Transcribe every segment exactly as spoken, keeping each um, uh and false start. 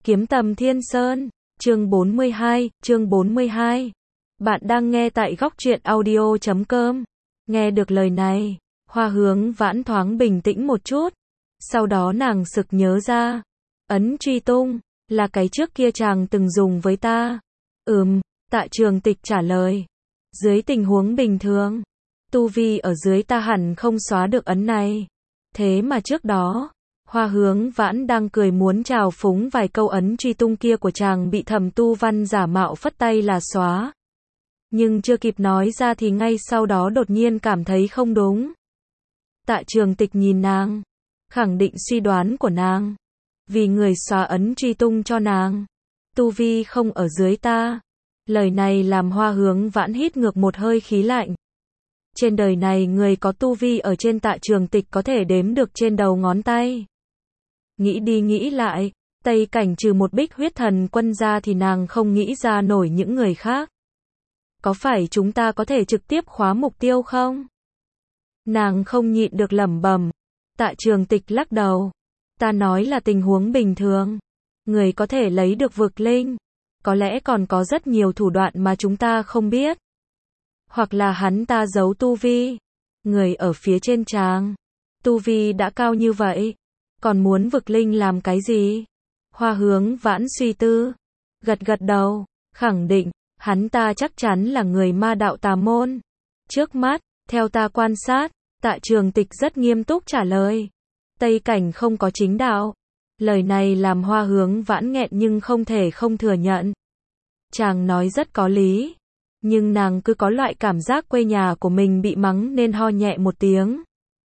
Kiếm Tầm Thiên Sơn, chương bốn mươi hai, chương bốn mươi hai. Bạn đang nghe tại góc truyện audio chấm com. Nghe được lời này, Hoa Hướng Vãn thoáng bình tĩnh một chút. Sau đó nàng sực nhớ ra, ấn truy tung, là cái trước kia chàng từng dùng với ta. Ừm, Tạ Trường Tịch trả lời. Dưới tình huống bình thường, tu vi ở dưới ta hẳn không xóa được ấn này. Thế mà trước đó, Hoa Hướng Vãn đang cười muốn trào phúng vài câu ấn truy tung kia của chàng bị Thẩm Tu Văn giả mạo phất tay là xóa. Nhưng chưa kịp nói ra thì ngay sau đó đột nhiên cảm thấy không đúng. Tạ Trường Tịch nhìn nàng, khẳng định suy đoán của nàng. Vì người xóa ấn truy tung cho nàng, tu vi không ở dưới ta. Lời này làm Hoa Hướng Vãn hít ngược một hơi khí lạnh. Trên đời này người có tu vi ở trên Tạ Trường Tịch có thể đếm được trên đầu ngón tay. Nghĩ đi nghĩ lại, Tây Cảnh trừ một Bích Huyết Thần Quân ra thì nàng không nghĩ ra nổi những người khác. Có phải chúng ta có thể trực tiếp khóa mục tiêu không? Nàng không nhịn được lẩm bẩm. Tạ Trường Tịch lắc đầu. Ta nói là tình huống bình thường. Người có thể lấy được vực linh. Có lẽ còn có rất nhiều thủ đoạn mà chúng ta không biết. Hoặc là hắn ta giấu tu vi. Người ở phía trên chàng. Tu vi đã cao như vậy. Còn muốn vực linh làm cái gì? Hoa Hướng Vãn suy tư. Gật gật đầu. Khẳng định. Hắn ta chắc chắn là người ma đạo tà môn. Trước mắt, theo ta quan sát, Tạ Trường Tịch rất nghiêm túc trả lời. Tây Cảnh không có chính đạo. Lời này làm Hoa Hướng Vãn nghẹn nhưng không thể không thừa nhận. Chàng nói rất có lý. Nhưng nàng cứ có loại cảm giác quê nhà của mình bị mắng nên ho nhẹ một tiếng.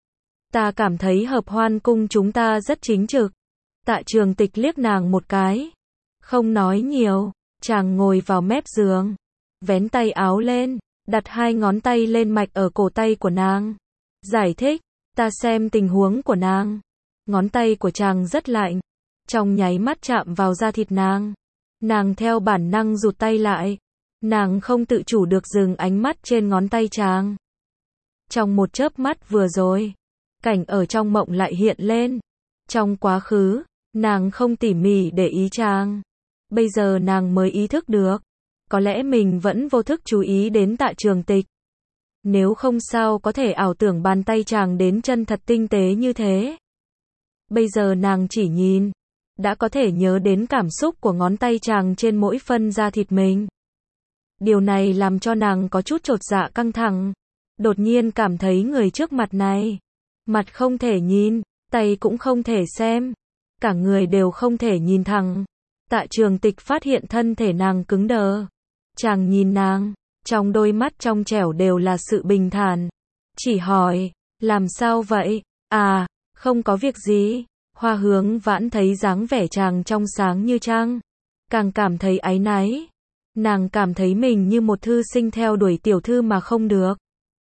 Ta cảm thấy Hợp Hoan Cung chúng ta rất chính trực. Tạ Trường Tịch liếc nàng một cái. Không nói nhiều, chàng ngồi vào mép giường. Vén tay áo lên, đặt hai ngón tay lên mạch ở cổ tay của nàng. Giải thích, ta xem tình huống của nàng. Ngón tay của chàng rất lạnh. Trong nháy mắt chạm vào da thịt nàng. Nàng theo bản năng rụt tay lại. Nàng không tự chủ được dừng ánh mắt trên ngón tay chàng. Trong một chớp mắt vừa rồi, cảnh ở trong mộng lại hiện lên. Trong quá khứ, nàng không tỉ mỉ để ý chàng. Bây giờ nàng mới ý thức được. Có lẽ mình vẫn vô thức chú ý đến Tạ Trường Tịch. Nếu không sao có thể ảo tưởng bàn tay chàng đến chân thật tinh tế như thế. Bây giờ nàng chỉ nhìn, đã có thể nhớ đến cảm xúc của ngón tay chàng trên mỗi phân da thịt mình. Điều này làm cho nàng có chút chột dạ căng thẳng. Đột nhiên cảm thấy người trước mặt này, mặt không thể nhìn, tay cũng không thể xem, cả người đều không thể nhìn thẳng. Tạ Trường Tịch phát hiện thân thể nàng cứng đờ. Chàng nhìn nàng, trong đôi mắt trong trẻo đều là sự bình thản. Chỉ hỏi, làm sao vậy? À, không có việc gì. Hoa Hướng Vãn thấy dáng vẻ chàng trong sáng như trăng, càng cảm thấy áy náy. Nàng cảm thấy mình như một thư sinh theo đuổi tiểu thư mà không được.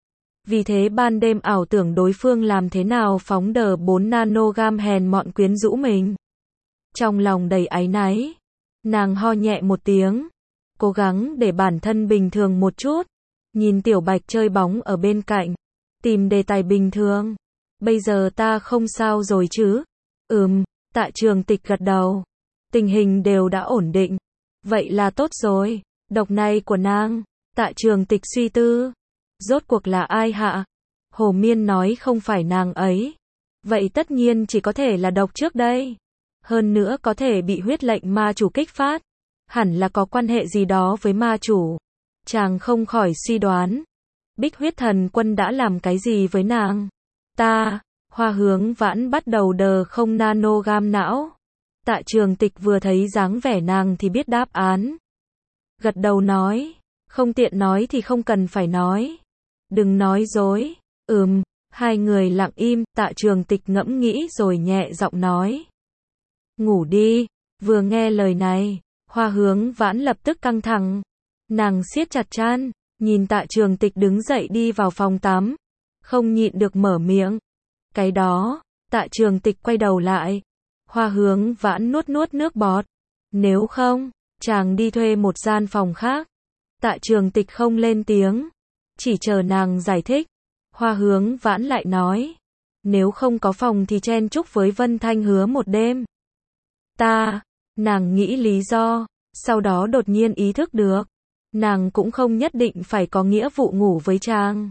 Vì thế ban đêm ảo tưởng đối phương làm thế nào phóng đờ bốn nanogam hèn mọn quyến rũ mình. Trong lòng đầy áy náy, nàng ho nhẹ một tiếng, cố gắng để bản thân bình thường một chút. Nhìn Tiểu Bạch chơi bóng ở bên cạnh, tìm đề tài bình thường. Bây giờ ta không sao rồi chứ? Ừm, Tạ Trường Tịch gật đầu. Tình hình đều đã ổn định. Vậy là tốt rồi. Độc này của nàng. Tạ Trường Tịch suy tư. Rốt cuộc là ai hạ? Hồ Miên nói không phải nàng ấy. Vậy tất nhiên chỉ có thể là độc trước đây. Hơn nữa có thể bị huyết lệnh ma chủ kích phát. Hẳn là có quan hệ gì đó với ma chủ. Chàng không khỏi suy đoán. Bích Huyết Thần Quân đã làm cái gì với nàng? Ta, Hoa Hướng Vãn bắt đầu đờ không nanogam não. Tạ Trường Tịch vừa thấy dáng vẻ nàng thì biết đáp án. Gật đầu nói, không tiện nói thì không cần phải nói. Đừng nói dối. Ừm, hai người lặng im, Tạ Trường Tịch ngẫm nghĩ rồi nhẹ giọng nói. Ngủ đi. Vừa nghe lời này, Hoa Hướng Vãn lập tức căng thẳng. Nàng siết chặt trán, nhìn Tạ Trường Tịch đứng dậy đi vào phòng tắm. Không nhịn được mở miệng. Cái đó, Tạ Trường Tịch quay đầu lại. Hoa Hướng Vãn nuốt nuốt nước bọt. Nếu không, chàng đi thuê một gian phòng khác. Tạ Trường Tịch không lên tiếng, chỉ chờ nàng giải thích. Hoa Hướng Vãn lại nói. Nếu không có phòng thì chen chúc với Vân Thanh Hứa một đêm. Ta, Nàng nghĩ lý do, sau đó đột nhiên ý thức được, nàng cũng không nhất định phải có nghĩa vụ ngủ với chàng.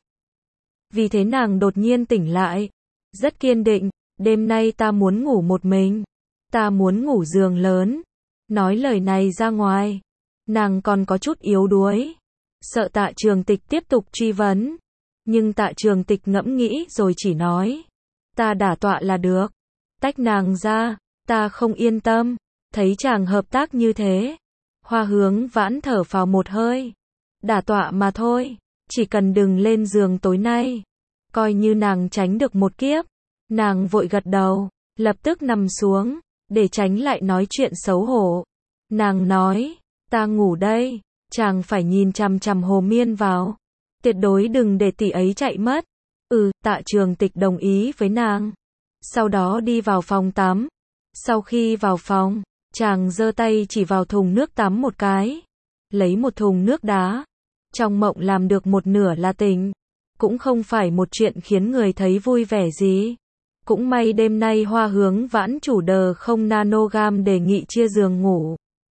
Vì thế nàng đột nhiên tỉnh lại, rất kiên định, đêm nay ta muốn ngủ một mình, ta muốn ngủ giường lớn. Nói lời này ra ngoài, nàng còn có chút yếu đuối, sợ Tạ Trường Tịch tiếp tục truy vấn, nhưng Tạ Trường Tịch ngẫm nghĩ rồi chỉ nói, ta đả tọa là được. Tách nàng ra, ta không yên tâm, thấy chàng hợp tác như thế. Hoa Hướng Vãn thở phào một hơi, đả tọa mà thôi, chỉ cần đừng lên giường tối nay, coi như nàng tránh được một kiếp. Nàng vội gật đầu, lập tức nằm xuống, để tránh lại nói chuyện xấu hổ. Nàng nói, ta ngủ đây, chàng phải nhìn chằm chằm Hồ Miên vào, tuyệt đối đừng để tỷ ấy chạy mất. Ừ, Tạ Trường Tịch đồng ý với nàng. Sau đó đi vào phòng tắm. Sau khi vào phòng, chàng giơ tay chỉ vào thùng nước tắm một cái, lấy một thùng nước đá. Trong mộng làm được một nửa là tỉnh, cũng không phải một chuyện khiến người thấy vui vẻ gì. Cũng may đêm nay Hoa Hướng Vãn chủ đờ không nanogam đề nghị chia giường ngủ.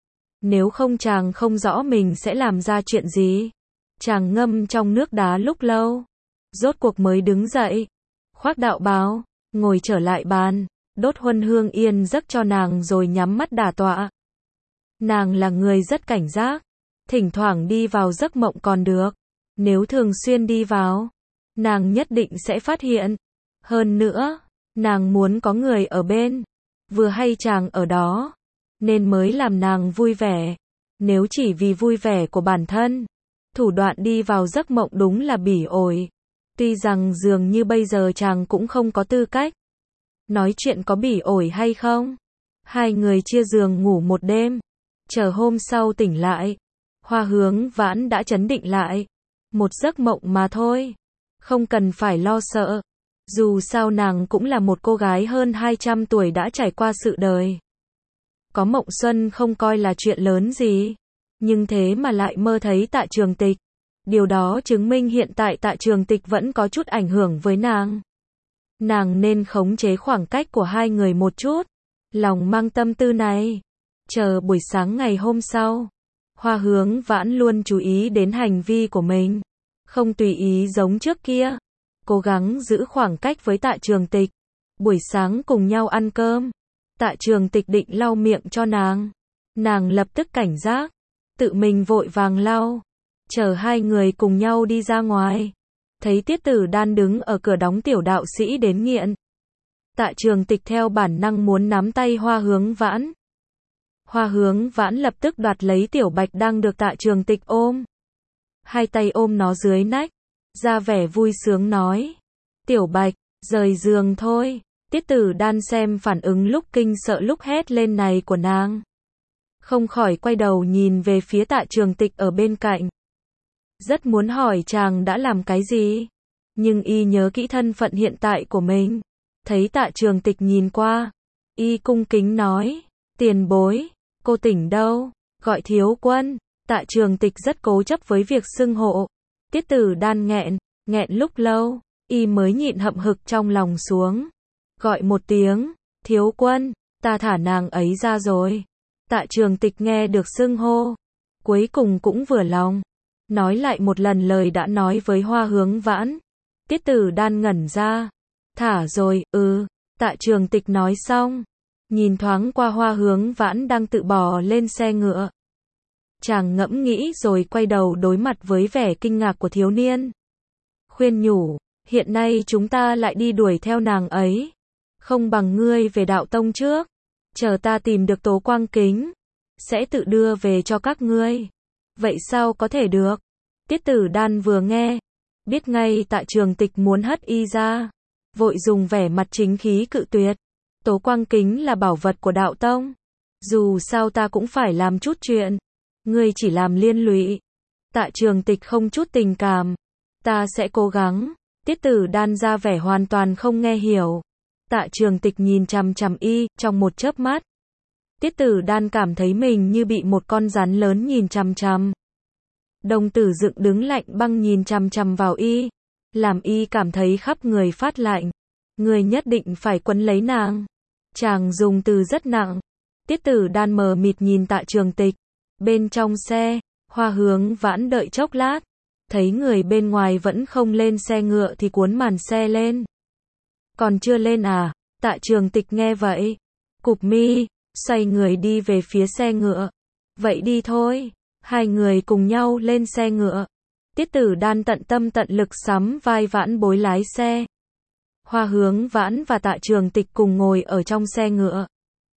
Nếu không chàng không rõ mình sẽ làm ra chuyện gì. Chàng ngâm trong nước đá lúc lâu, rốt cuộc mới đứng dậy, khoác đạo bào, ngồi trở lại bàn, đốt huân hương yên giấc cho nàng rồi nhắm mắt đả tọa. Nàng là người rất cảnh giác, thỉnh thoảng đi vào giấc mộng còn được, nếu thường xuyên đi vào, nàng nhất định sẽ phát hiện. Hơn nữa, nàng muốn có người ở bên, vừa hay chàng ở đó, nên mới làm nàng vui vẻ. Nếu chỉ vì vui vẻ của bản thân, thủ đoạn đi vào giấc mộng đúng là bỉ ổi. Tuy rằng dường như bây giờ chàng cũng không có tư cách nói chuyện có bỉ ổi hay không. Hai người chia giường ngủ một đêm, chờ hôm sau tỉnh lại, Hoa Hướng Vãn đã trấn định lại. Một giấc mộng mà thôi, không cần phải lo sợ. Dù sao nàng cũng là một cô gái hơn hai trăm tuổi đã trải qua sự đời. Có mộng xuân không coi là chuyện lớn gì, nhưng thế mà lại mơ thấy Tạ Trường Tịch. Điều đó chứng minh hiện tại Tạ Trường Tịch vẫn có chút ảnh hưởng với nàng. Nàng nên khống chế khoảng cách của hai người một chút. Lòng mang tâm tư này, chờ buổi sáng ngày hôm sau. Hoa Hướng Vãn luôn chú ý đến hành vi của mình, không tùy ý giống trước kia, cố gắng giữ khoảng cách với Tạ Trường Tịch. Buổi sáng cùng nhau ăn cơm, Tạ Trường Tịch định lau miệng cho nàng, nàng lập tức cảnh giác, tự mình vội vàng lau. Chờ hai người cùng nhau đi ra ngoài, thấy Tiết Tử Đan đứng ở cửa đóng tiểu đạo sĩ đến nghiện. Tạ Trường Tịch theo bản năng muốn nắm tay Hoa Hướng Vãn. Hoa Hướng Vãn lập tức đoạt lấy Tiểu Bạch đang được Tạ Trường Tịch ôm. Hai tay ôm nó dưới nách, ra vẻ vui sướng nói, Tiểu Bạch, rời giường thôi. Tiết Tử Đan xem phản ứng lúc kinh sợ lúc hét lên này của nàng, không khỏi quay đầu nhìn về phía Tạ Trường Tịch ở bên cạnh. Rất muốn hỏi chàng đã làm cái gì, nhưng y nhớ kỹ thân phận hiện tại của mình. Thấy Tạ Trường Tịch nhìn qua, y cung kính nói, tiền bối, cô tỉnh đâu, gọi thiếu quân. Tạ Trường Tịch rất cố chấp với việc xưng hộ. Tiết Tử Đan nghẹn, nghẹn lúc lâu, y mới nhịn hậm hực trong lòng xuống. Gọi một tiếng, thiếu quân, ta thả nàng ấy ra rồi. Tạ Trường Tịch nghe được xưng hô, cuối cùng cũng vừa lòng. Nói lại một lần lời đã nói với Hoa Hướng Vãn. Tiết Tử Đan ngẩn ra. Thả rồi, ừ. Tạ Trường Tịch nói xong, nhìn thoáng qua Hoa Hướng Vãn đang tự bò lên xe ngựa. Chàng ngẫm nghĩ rồi quay đầu đối mặt với vẻ kinh ngạc của thiếu niên. Khuyên nhủ, hiện nay chúng ta lại đi đuổi theo nàng ấy. Không bằng ngươi về đạo tông trước. Chờ ta tìm được Tố Quang Kính, sẽ tự đưa về cho các ngươi. Vậy sao có thể được? Tiết Tử Đan vừa nghe, biết ngay Tạ Trường Tịch muốn hất y ra, vội dùng vẻ mặt chính khí cự tuyệt. Tố Quang Kính là bảo vật của đạo tông, dù sao ta cũng phải làm chút chuyện, ngươi chỉ làm liên lụy. Tạ Trường Tịch không chút tình cảm, ta sẽ cố gắng. Tiết Tử Đan ra vẻ hoàn toàn không nghe hiểu. Tạ Trường Tịch nhìn chằm chằm y, trong một chớp mắt, Tiết Tử Đan cảm thấy mình như bị một con rắn lớn nhìn chằm chằm. Đồng tử dựng đứng lạnh băng nhìn chằm chằm vào y, làm y cảm thấy khắp người phát lạnh. Người nhất định phải quấn lấy nàng. Chàng dùng từ rất nặng, Tiết Tử Đan mờ mịt nhìn Tạ Trường Tịch. Bên trong xe, Hoa Hướng Vãn đợi chốc lát. Thấy người bên ngoài vẫn không lên xe ngựa thì cuốn màn xe lên. Còn chưa lên à? Tạ Trường Tịch nghe vậy. Cụp mi, xoay người đi về phía xe ngựa. Vậy đi thôi. Hai người cùng nhau lên xe ngựa. Tiết Tử Đan tận tâm tận lực sắm vai Vãn Bối lái xe. Hoa Hướng Vãn và Tạ Trường Tịch cùng ngồi ở trong xe ngựa.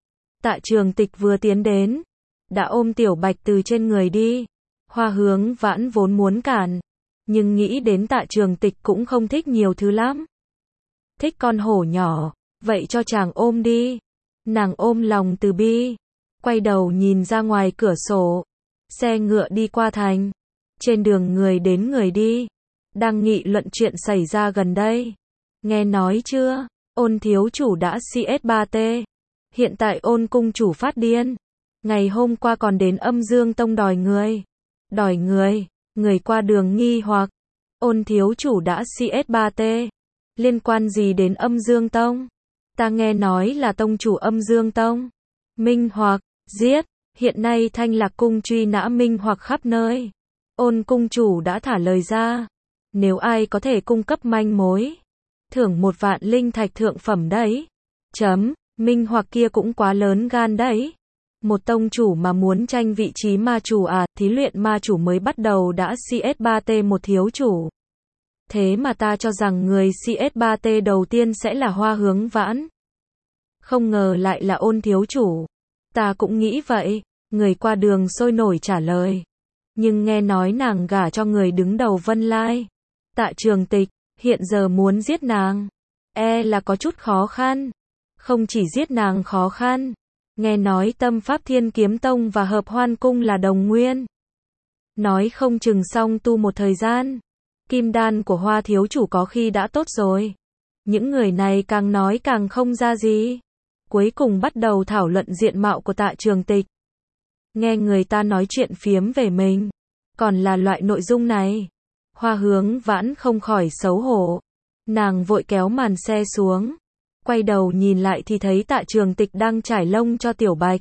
Tạ Trường Tịch vừa tiến đến, đã ôm Tiểu Bạch từ trên người đi. Hoa Hướng Vãn vốn muốn cản, nhưng nghĩ đến Tạ Trường Tịch cũng không thích nhiều thứ lắm. Thích con hổ nhỏ, vậy cho chàng ôm đi. Nàng ôm lòng từ bi, quay đầu nhìn ra ngoài cửa sổ. Xe ngựa đi qua thành. Trên đường người đến người đi, đang nghị luận chuyện xảy ra gần đây. Nghe nói chưa, Ôn thiếu chủ đã xê ét ba tê. Hiện tại Ôn cung chủ phát điên. Ngày hôm qua còn đến Âm Dương Tông đòi người. Đòi người, người qua đường nghi hoặc. Ôn thiếu chủ đã xê ét ba tê. Liên quan gì đến Âm Dương Tông? Ta nghe nói là tông chủ Âm Dương Tông. Minh hoặc, giết. Hiện nay Thanh Lạc cung truy nã Minh hoặc khắp nơi. Ôn cung chủ đã thả lời ra. Nếu ai có thể cung cấp manh mối, thưởng một vạn linh thạch thượng phẩm đấy. Chấm, Minh hoặc kia cũng quá lớn gan đấy. Một tông chủ mà muốn tranh vị trí ma chủ à, thí luyện ma chủ mới bắt đầu đã xê ét ba tê một thiếu chủ. Thế mà ta cho rằng người xê ét ba tê đầu tiên sẽ là Hoa Hướng Vãn. Không ngờ lại là Ôn thiếu chủ. Ta cũng nghĩ vậy, người qua đường sôi nổi trả lời. Nhưng nghe nói nàng gả cho người đứng đầu Vân Lai. Tạ Trường Tịch, hiện giờ muốn giết nàng. E là có chút khó khăn. Không chỉ giết nàng khó khăn. Nghe nói Tâm Pháp Thiên Kiếm Tông và Hợp Hoan Cung là đồng nguyên. Nói không chừng xong tu một thời gian. Kim đan của Hoa thiếu chủ có khi đã tốt rồi. Những người này càng nói càng không ra gì. Cuối cùng bắt đầu thảo luận diện mạo của Tạ Trường Tịch. Nghe người ta nói chuyện phiếm về mình. Còn là loại nội dung này. Hoa Hướng Vãn không khỏi xấu hổ. Nàng vội kéo màn xe xuống. Quay đầu nhìn lại thì thấy Tạ Trường Tịch đang trải lông cho Tiểu Bạch.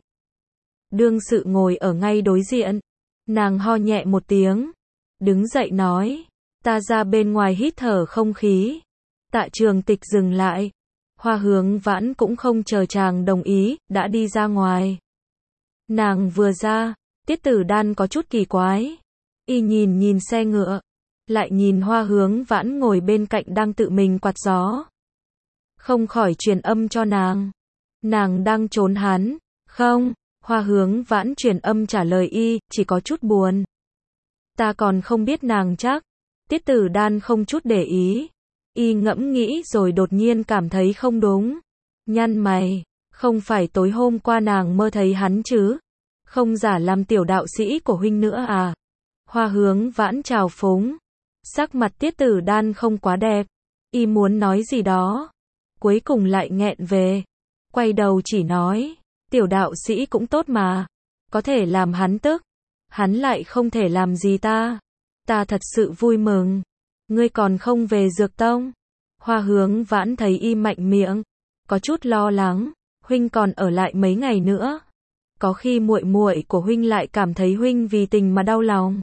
Đương sự ngồi ở ngay đối diện. Nàng ho nhẹ một tiếng. Đứng dậy nói. Ta ra bên ngoài hít thở không khí. Tạ Trường Tịch dừng lại. Hoa Hướng Vãn cũng không chờ chàng đồng ý, đã đi ra ngoài. Nàng vừa ra, Tiết Tử Đan có chút kỳ quái. Y nhìn nhìn xe ngựa, lại nhìn Hoa Hướng Vãn ngồi bên cạnh đang tự mình quạt gió. Không khỏi truyền âm cho nàng. Nàng đang trốn hắn. Không, Hoa Hướng Vãn truyền âm trả lời y, chỉ có chút buồn. Ta còn không biết nàng chắc. Tiết Tử Đan không chút để ý. Y ngẫm nghĩ rồi đột nhiên cảm thấy không đúng. Nhăn mày, không phải tối hôm qua nàng mơ thấy hắn chứ? Không giả làm tiểu đạo sĩ của huynh nữa à? Hoa Hướng Vãn chào phúng. Sắc mặt Tiết Tử Đan không quá đẹp. Y muốn nói gì đó. Cuối cùng lại nghẹn về. Quay đầu chỉ nói. Tiểu đạo sĩ cũng tốt mà. Có thể làm hắn tức. Hắn lại không thể làm gì ta. Ta thật sự vui mừng. Ngươi còn không về Dược Tông? Hoa Hướng Vãn thấy y mạnh miệng. Có chút lo lắng. Huynh còn ở lại mấy ngày nữa. Có khi muội muội của huynh lại cảm thấy huynh vì tình mà đau lòng.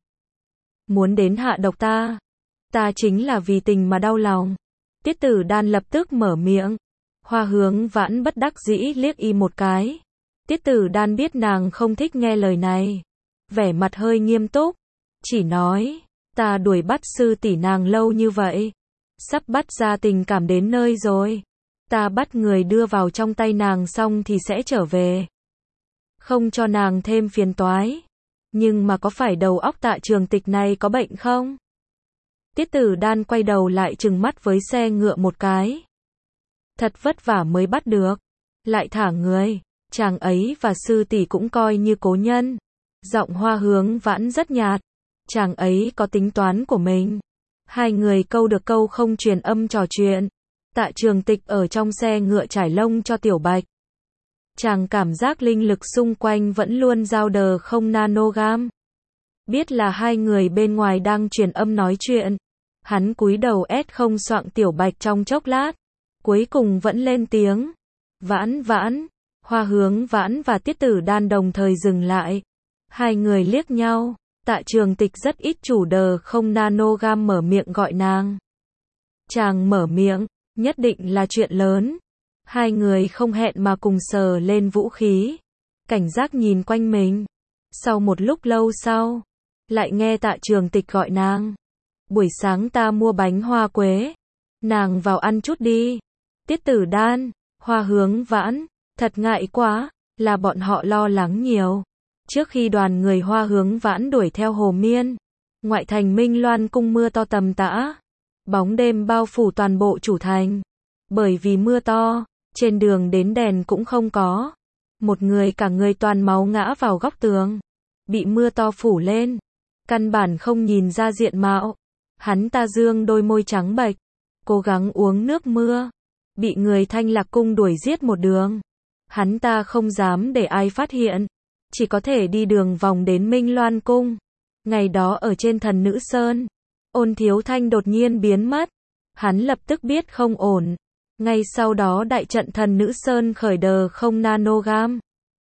Muốn đến hạ độc ta. Ta chính là vì tình mà đau lòng. Tiết Tử Đan lập tức mở miệng. Hoa Hướng Vãn bất đắc dĩ liếc y một cái. Tiết Tử Đan biết nàng không thích nghe lời này. Vẻ mặt hơi nghiêm túc. Chỉ nói. Ta đuổi bắt sư tỷ nàng lâu như vậy. Sắp bắt ra tình cảm đến nơi rồi. Ta bắt người đưa vào trong tay nàng xong thì sẽ trở về. Không cho nàng thêm phiền toái. Nhưng mà có phải đầu óc Tạ Trường Tịch này có bệnh không? Tiết Tử Đan quay đầu lại trừng mắt với xe ngựa một cái. Thật vất vả mới bắt được. Lại thả người. Chàng ấy và sư tỷ cũng coi như cố nhân. Giọng Hoa Hướng Vãn rất nhạt. Chàng ấy có tính toán của mình. Hai người câu được câu không truyền âm trò chuyện. Tạ Trường Tịch ở trong xe ngựa trải lông cho Tiểu Bạch. Chàng cảm giác linh lực xung quanh vẫn luôn dao đờ không nanogam. Biết là hai người bên ngoài đang truyền âm nói chuyện. Hắn cúi đầu ép không soạng Tiểu Bạch trong chốc lát. Cuối cùng vẫn lên tiếng. Vãn Vãn. Hoa Hướng Vãn và Tiết Tử Đan đồng thời dừng lại. Hai người liếc nhau, Tạ Trường Tịch rất ít chủ đờ không nanogam mở miệng gọi nàng. Chàng mở miệng, nhất định là chuyện lớn. Hai người không hẹn mà cùng sờ lên vũ khí. Cảnh giác nhìn quanh mình. Sau một lúc lâu sau, lại nghe Tạ Trường Tịch gọi nàng. Buổi sáng ta mua bánh hoa quế. Nàng vào ăn chút đi. Tiết Tử Đan, Hoa Hướng Vãn, thật ngại quá, là bọn họ lo lắng nhiều. Trước khi đoàn người Hoa Hướng Vãn đuổi theo Hồ Miên, ngoại thành Minh Loan cung mưa to tầm tã. Bóng đêm bao phủ toàn bộ chủ thành. Bởi vì mưa to, trên đường đến đèn cũng không có. Một người cả người toàn máu ngã vào góc tường. Bị mưa to phủ lên. Căn bản không nhìn ra diện mạo. Hắn ta dương đôi môi trắng bệch. Cố gắng uống nước mưa. Bị người Thanh Lạc cung đuổi giết một đường. Hắn ta không dám để ai phát hiện. Chỉ có thể đi đường vòng đến Minh Loan cung. Ngày đó ở trên Thần Nữ Sơn, Ôn Thiếu Thanh đột nhiên biến mất. Hắn lập tức biết không ổn. Ngay sau đó đại trận Thần Nữ Sơn khởi đờ không nanogam.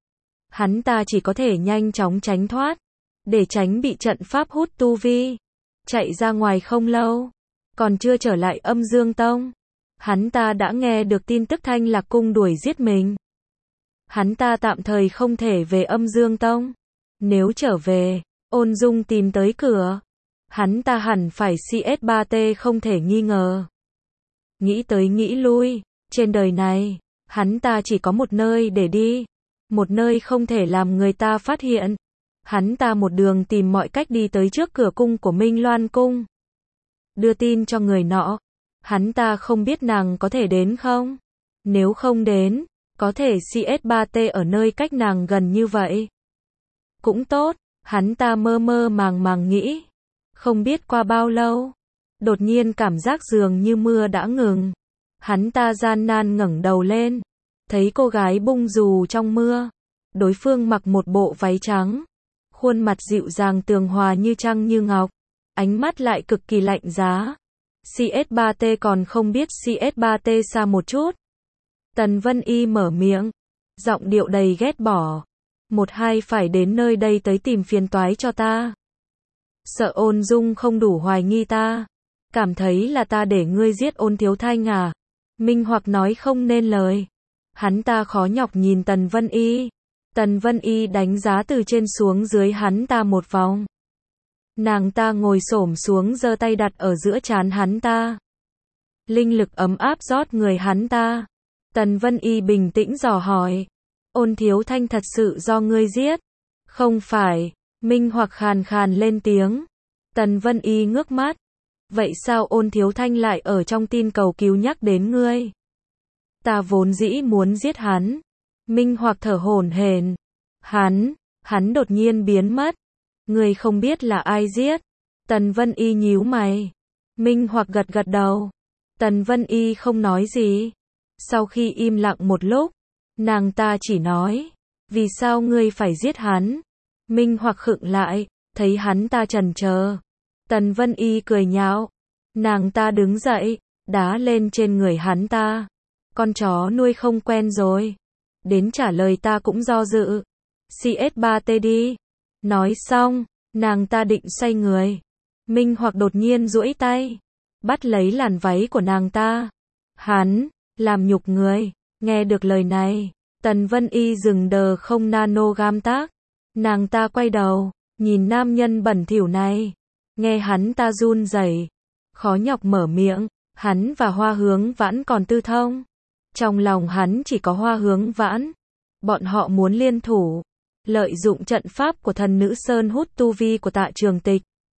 Hắn ta chỉ có thể nhanh chóng tránh thoát. Để tránh bị trận pháp hút tu vi. Chạy ra ngoài không lâu. Còn chưa trở lại Âm Dương Tông. Hắn ta đã nghe được tin tức Thanh Lạc cung đuổi giết mình. Hắn ta tạm thời không thể về Âm Dương Tông. Nếu trở về, Ôn Dung tìm tới cửa. Hắn ta hẳn phải xê ét ba tê không thể nghi ngờ. Nghĩ tới nghĩ lui, trên đời này, hắn ta chỉ có một nơi để đi. Một nơi không thể làm người ta phát hiện. Hắn ta một đường tìm mọi cách đi tới trước cửa cung của Minh Loan cung. Đưa tin cho người nọ. Hắn ta không biết nàng có thể đến không? Nếu không đến, có thể xê ét ba tê ở nơi cách nàng gần như vậy. Cũng tốt, hắn ta mơ mơ màng màng nghĩ. Không biết qua bao lâu, đột nhiên cảm giác dường như mưa đã ngừng. Hắn ta gian nan ngẩng đầu lên, thấy cô gái bung dù trong mưa. Đối phương mặc một bộ váy trắng, khuôn mặt dịu dàng tường hòa như trăng như ngọc, ánh mắt lại cực kỳ lạnh giá. xê ét ba tê còn không biết xê ét ba tê xa một chút. Tần Vân Y mở miệng, giọng điệu đầy ghét bỏ. Một hai phải đến nơi đây tới tìm phiền toái cho ta. Sợ Ôn Dung không đủ hoài nghi ta. Cảm thấy là ta để ngươi giết Ôn Thiếu Thanh à? Minh Hoặc nói không nên lời. Hắn ta khó nhọc nhìn Tần Vân Y. Tần Vân Y đánh giá từ trên xuống dưới hắn ta một vòng. Nàng ta ngồi xổm xuống giơ tay đặt ở giữa trán hắn ta. Linh lực ấm áp rót người hắn ta. Tần Vân Y bình tĩnh dò hỏi. Ôn Thiếu Thanh thật sự do ngươi giết? Không phải. Minh Hoặc khàn khàn lên tiếng. Tần Vân Y ngước mắt. Vậy sao Ôn Thiếu Thanh lại ở trong tin cầu cứu nhắc đến ngươi? Ta vốn dĩ muốn giết hắn. Minh Hoặc thở hổn hển. Hắn, hắn đột nhiên biến mất. Ngươi không biết là ai giết? Tần Vân Y nhíu mày. Minh Hoặc gật gật đầu. Tần Vân Y không nói gì. Sau khi im lặng một lúc, nàng ta chỉ nói, vì sao ngươi phải giết hắn? Minh Hoặc khựng lại, thấy hắn ta chần chờ. Tần Vân Y cười nhạo. Nàng ta đứng dậy, đá lên trên người hắn ta. Con chó nuôi không quen rồi. Đến trả lời ta cũng do dự. xê ét ba tê đi. Nói xong, nàng ta định xoay người. Minh Hoặc đột nhiên duỗi tay, bắt lấy làn váy của nàng ta. Hắn, làm nhục người. Nghe được lời này, Tần Vân Y dừng đờ không nanogam tác. Nàng ta quay đầu, nhìn nam nhân bẩn thỉu này. Nghe hắn ta run rẩy, khó nhọc mở miệng. Hắn và Hoa Hướng Vãn còn tư thông. Trong lòng hắn chỉ có Hoa Hướng Vãn. Bọn họ muốn liên thủ, lợi dụng trận pháp của Thần Nữ Sơn hút tu vi của Tạ Trường Tịch.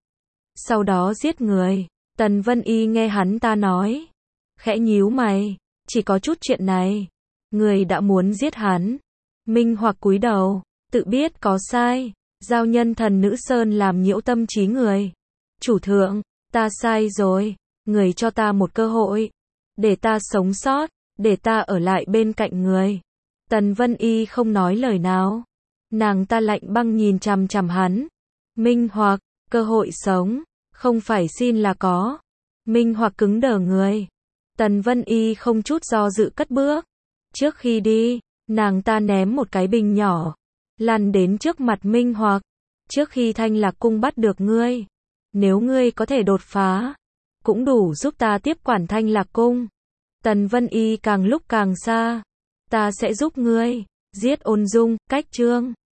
Sau đó giết người. Tần Vân Y nghe hắn ta nói, khẽ nhíu mày. Chỉ có chút chuyện này. Người đã muốn giết hắn. Minh Hoặc cúi đầu, tự biết có sai. Giao nhân Thần Nữ Sơn làm nhiễu tâm trí người. Chủ thượng, ta sai rồi. Người cho ta một cơ hội. Để ta sống sót. Để ta ở lại bên cạnh người. Tần Vân Y không nói lời nào. Nàng ta lạnh băng nhìn chằm chằm hắn. Minh Hoặc, cơ hội sống, không phải xin là có. Minh Hoặc cứng đờ người. Tần Vân Y không chút do dự cất bước. Trước khi đi, Nàng ta ném một cái bình nhỏ, lăn đến trước mặt Minh Hoặc. Trước khi Thanh Lạc Cung bắt được ngươi, nếu ngươi có thể đột phá, cũng đủ giúp ta tiếp quản Thanh Lạc Cung. Tần Vân Y càng lúc càng xa. Ta sẽ giúp ngươi. Giết Ôn Dung, Cách Trương.